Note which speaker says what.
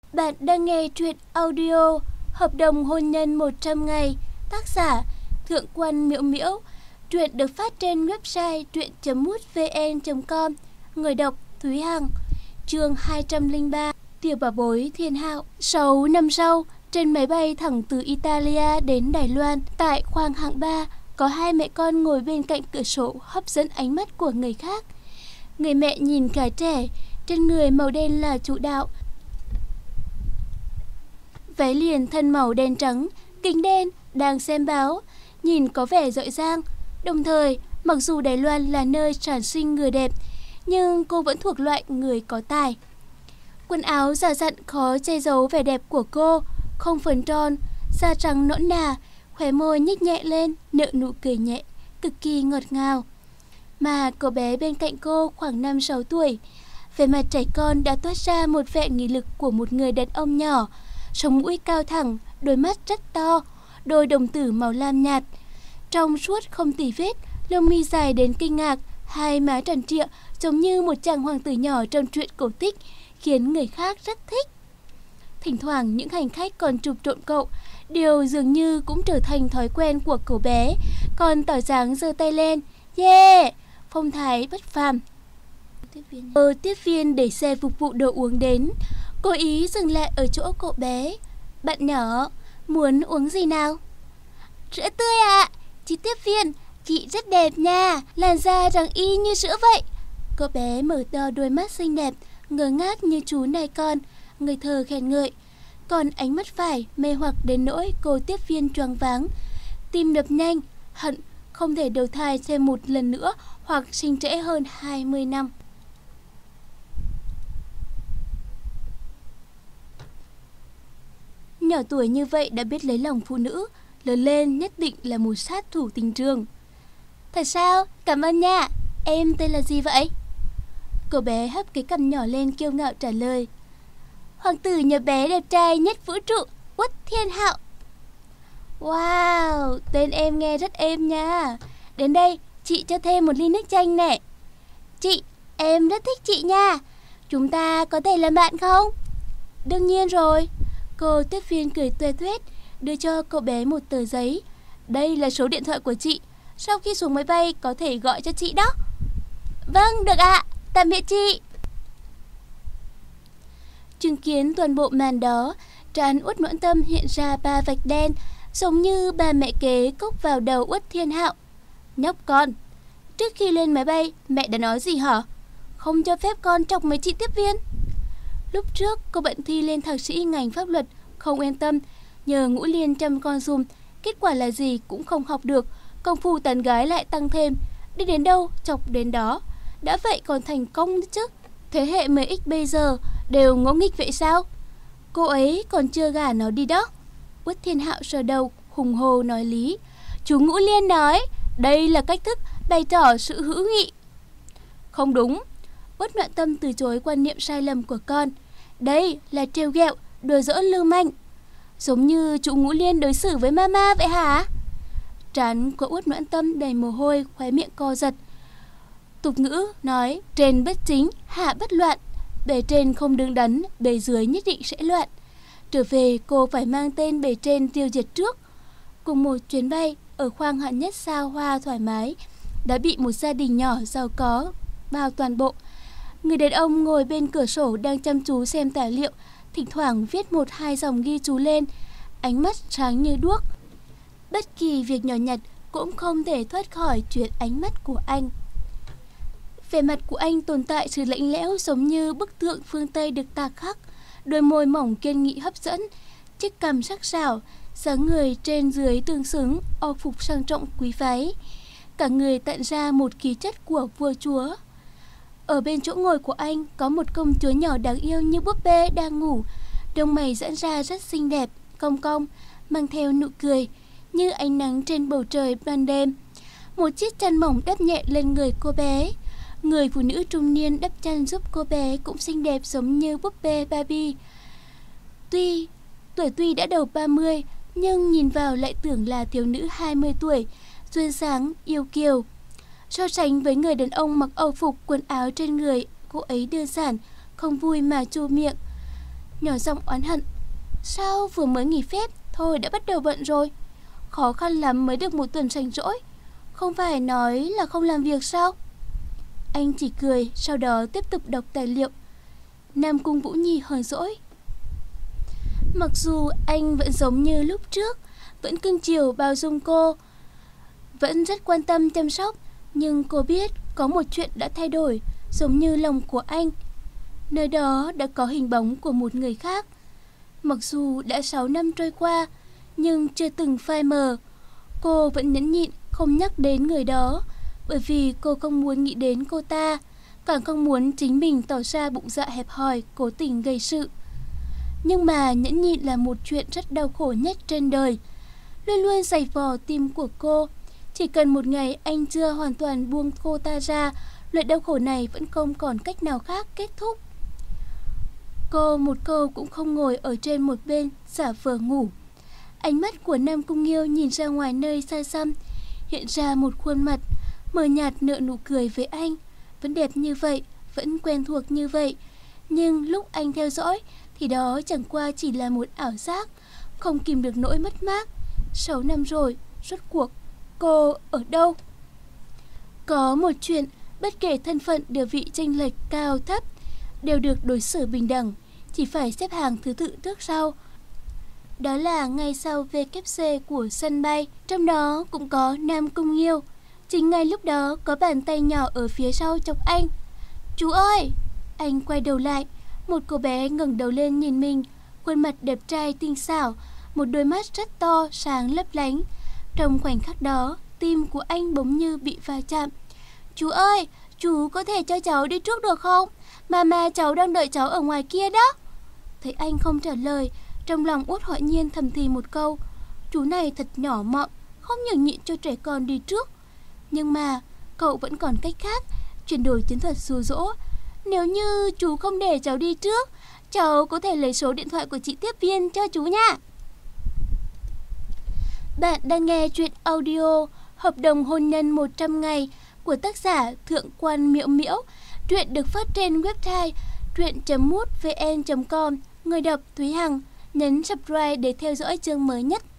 Speaker 1: Bạn đang nghe truyện audio Hợp đồng hôn nhân 100 ngày, tác giả Thượng Quan Miễu Miễu. Truyện được phát trên website truyện.mútvn.com. Người đọc Thúy Hằng. Chương 203, Tiểu bảo bối Thiên Hạo. 6 năm sau, trên máy bay thẳng từ Italia đến Đài Loan, tại khoang hạng 3, có hai mẹ con ngồi bên cạnh cửa sổ hấp dẫn ánh mắt của người khác. Người mẹ nhìn gái trẻ, trên người màu đen là chủ đạo, váy liền thân màu đen trắng, kính đen, đang xem báo, nhìn có vẻ dịu dàng. Đồng thời, mặc dù Đài Loan là nơi sản sinh người đẹp, nhưng cô vẫn thuộc loại người có tài. Quần áo già dặn khó che giấu vẻ đẹp của cô, không phấn tròn, da trắng nõn nà, khóe môi nhếch nhẹ lên, nở nụ cười nhẹ, cực kỳ ngọt ngào. Mà cậu bé bên cạnh cô khoảng 5-6 tuổi, vẻ mặt trẻ con đã toát ra một vẻ nghị lực của một người đàn ông nhỏ, sống mũi cao thẳng, đôi mắt rất to, đôi đồng tử màu lam nhạt, trong suốt không tì vết, lông mi dài đến kinh ngạc, hai má tròn trịa giống như một chàng hoàng tử nhỏ trong truyện cổ tích, khiến người khác rất thích. Thỉnh thoảng những hành khách còn chụp trộn cậu, điều dường như cũng trở thành thói quen của cậu bé, còn tỏ dáng giơ tay lên, yeah, phong thái bất phàm. Tiếp viên để xe phục vụ đồ uống đến, cố ý dừng lại ở chỗ cậu bé. Bạn nhỏ, muốn uống gì nào? Sữa tươi ạ. Chị tiếp viên, chị rất đẹp nha, làn da trắng y như sữa vậy. Cậu bé mở to đôi mắt xinh đẹp, ngơ ngác như chú này con, ngây thơ khen ngợi. Còn ánh mắt phải mê hoặc đến nỗi cô tiếp viên choáng váng, tim đập nhanh, hận không thể đầu thai thêm một lần nữa hoặc sinh trễ hơn 20 năm. Nhỏ tuổi như vậy đã biết lấy lòng phụ nữ, lớn lên nhất định là một sát thủ tình trường. Thật sao? Cảm ơn nha. Em tên là gì vậy? Cậu bé hấp cái cằm nhỏ lên kiêu ngạo trả lời. Hoàng tử nhỏ bé đẹp trai nhất vũ trụ, Uất Thiên Hạo. Wow, tên em nghe rất êm nha. Đến đây, chị cho thêm một ly nước chanh nè. Chị, em rất thích chị nha. Chúng ta có thể làm bạn không? Đương nhiên rồi. Cô tiếp viên cười tuê tuét, đưa cho cậu bé một tờ giấy. Đây là số điện thoại của chị, sau khi xuống máy bay có thể gọi cho chị đó. Vâng, được ạ, tạm biệt chị. Chứng kiến toàn bộ màn đó, trán Uất Noãn Tâm hiện ra 3 vạch đen, giống như bà mẹ kế cốc vào đầu Uất Thiên Hạo. Nhóc con, trước khi lên máy bay, mẹ đã nói gì hả? Không cho phép con chọc mấy chị tiếp viên. Lúc trước cô bận thi lên thạc sĩ ngành pháp luật, không yên tâm, nhờ Ngũ Liên chăm con dùm, kết quả là gì cũng không học được, công phu tán gái lại tăng thêm, đi đến đâu chọc đến đó. Đã vậy còn thành công chứ. Thế hệ MX bây giờ đều ngỗ nghịch vậy sao? Cô ấy còn chưa gả nó đi đó. Uất Thiên Hạo sờ đầu, hùng hồ nói lý. Chú Ngũ Liên nói, đây là cách thức bày tỏ sự hữu nghị. Không đúng. Uất Noãn Tâm từ chối quan niệm sai lầm của con. Đây là trêu ghẹo, đùa giỡn lưu manh. Giống như chú Ngũ Liên đối xử với mama vậy hả? Trán của Uất Noãn Tâm đầy mồ hôi, khóe miệng co giật. Tục ngữ nói trên bất chính, hạ bất loạn. Bề trên không đứng đắn, bề dưới nhất định sẽ loạn. Trở về cô phải mang tên bề trên tiêu diệt trước. Cùng một chuyến bay ở khoang hạng nhất sao hoa thoải mái, đã bị một gia đình nhỏ giàu có bao toàn bộ. Người đàn ông ngồi bên cửa sổ đang chăm chú xem tài liệu, thỉnh thoảng viết 1-2 dòng ghi chú lên, ánh mắt sáng như đuốc. Bất kỳ việc nhỏ nhặt cũng không thể thoát khỏi chuyện ánh mắt của anh. Vẻ mặt của anh tồn tại sự lạnh lẽo giống như bức tượng phương Tây được tạc khắc, đôi môi mỏng kiên nghị hấp dẫn, chiếc cằm sắc sảo, dáng người trên dưới tương xứng, âu phục sang trọng quý phái. Cả người tận ra một khí chất của vua chúa. Ở bên chỗ ngồi của anh có một công chúa nhỏ đáng yêu như búp bê đang ngủ, đôi mày giãn ra rất xinh đẹp, cong cong, mang theo nụ cười như ánh nắng trên bầu trời ban đêm. Một chiếc chăn mỏng đắp nhẹ lên người cô bé. Người phụ nữ trung niên đắp chăn giúp cô bé cũng xinh đẹp giống như búp bê Barbie. Tuổi đã đầu 30, nhưng nhìn vào lại tưởng là thiếu nữ 20 tuổi, duyên dáng, yêu kiều. So sánh với người đàn ông mặc âu phục, quần áo trên người, cô ấy đơn giản, không vui mà chu miệng. nhỏ giọng oán hận. Sao vừa mới nghỉ phép thôi đã bắt đầu bận rồi? Khó khăn lắm mới được 1 tuần rảnh rỗi. Không phải nói là không làm việc sao? Anh chỉ cười, sau đó tiếp tục đọc tài liệu. Nam Cung Vũ Nhi hờn dỗi. Mặc dù anh vẫn giống như lúc trước, vẫn cưng chiều bao dung cô, vẫn rất quan tâm chăm sóc, nhưng cô biết có một chuyện đã thay đổi, giống như lòng của anh. Nơi đó đã có hình bóng của một người khác. Mặc dù đã 6 năm trôi qua, nhưng chưa từng phai mờ. Cô vẫn nhẫn nhịn không nhắc đến người đó, bởi vì cô không muốn nghĩ đến cô ta, càng không muốn chính mình tỏ ra bụng dạ hẹp hòi, cố tình gây sự. Nhưng mà nhẫn nhịn là một chuyện rất đau khổ nhất trên đời, luôn luôn giày vò tim của cô. Chỉ cần một ngày anh chưa hoàn toàn buông cô ta ra, loại đau khổ này vẫn không còn cách nào khác kết thúc. Cô một câu cũng không ngồi ở trên một bên giả vờ ngủ. Ánh mắt của Nam Cung Nghiêu nhìn ra ngoài nơi xa xăm, hiện ra một khuôn mặt mờ nhạt nở nụ cười với anh. Vẫn đẹp như vậy, vẫn quen thuộc như vậy, nhưng lúc anh theo dõi thì đó chẳng qua chỉ là một ảo giác, không kìm được nỗi mất mát. 6 năm rồi, rốt cuộc cô ở đâu? Có một chuyện, bất kể thân phận địa vị chênh lệch cao thấp đều được đối xử bình đẳng, chỉ phải xếp hàng thứ tự trước sau. Đó là ngay sau VKC của sân bay, trong đó cũng có Nam Cung Nghiêu. Chính ngay lúc đó có bàn tay nhỏ ở phía sau chọc anh. Chú ơi! Anh quay đầu lại, một cô bé ngẩng đầu lên nhìn mình, khuôn mặt đẹp trai tinh xảo, một đôi mắt rất to, sáng lấp lánh. Trong khoảnh khắc đó, tim của anh bỗng như bị va chạm. Chú ơi! Chú có thể cho cháu đi trước được không? Mama cháu đang đợi cháu ở ngoài kia đó. Thấy anh không trả lời, trong lòng Uất Hoại Nhiên thầm thì một câu. Chú này thật nhỏ mọn, không nhường nhịn cho trẻ con đi trước. Nhưng mà cậu vẫn còn cách khác, chuyển đổi chiến thuật dụ dỗ. Nếu như chú không để cháu đi trước, cháu có thể lấy số điện thoại của chị tiếp viên cho chú nha. Bạn đang nghe truyện audio Hợp đồng hôn nhân 100 ngày của tác giả Thượng Quan Miễu Miễu. Truyện được phát trên website truyện.mútvn.com. Người đọc Thúy Hằng. Nhấn subscribe để theo dõi chương mới nhất.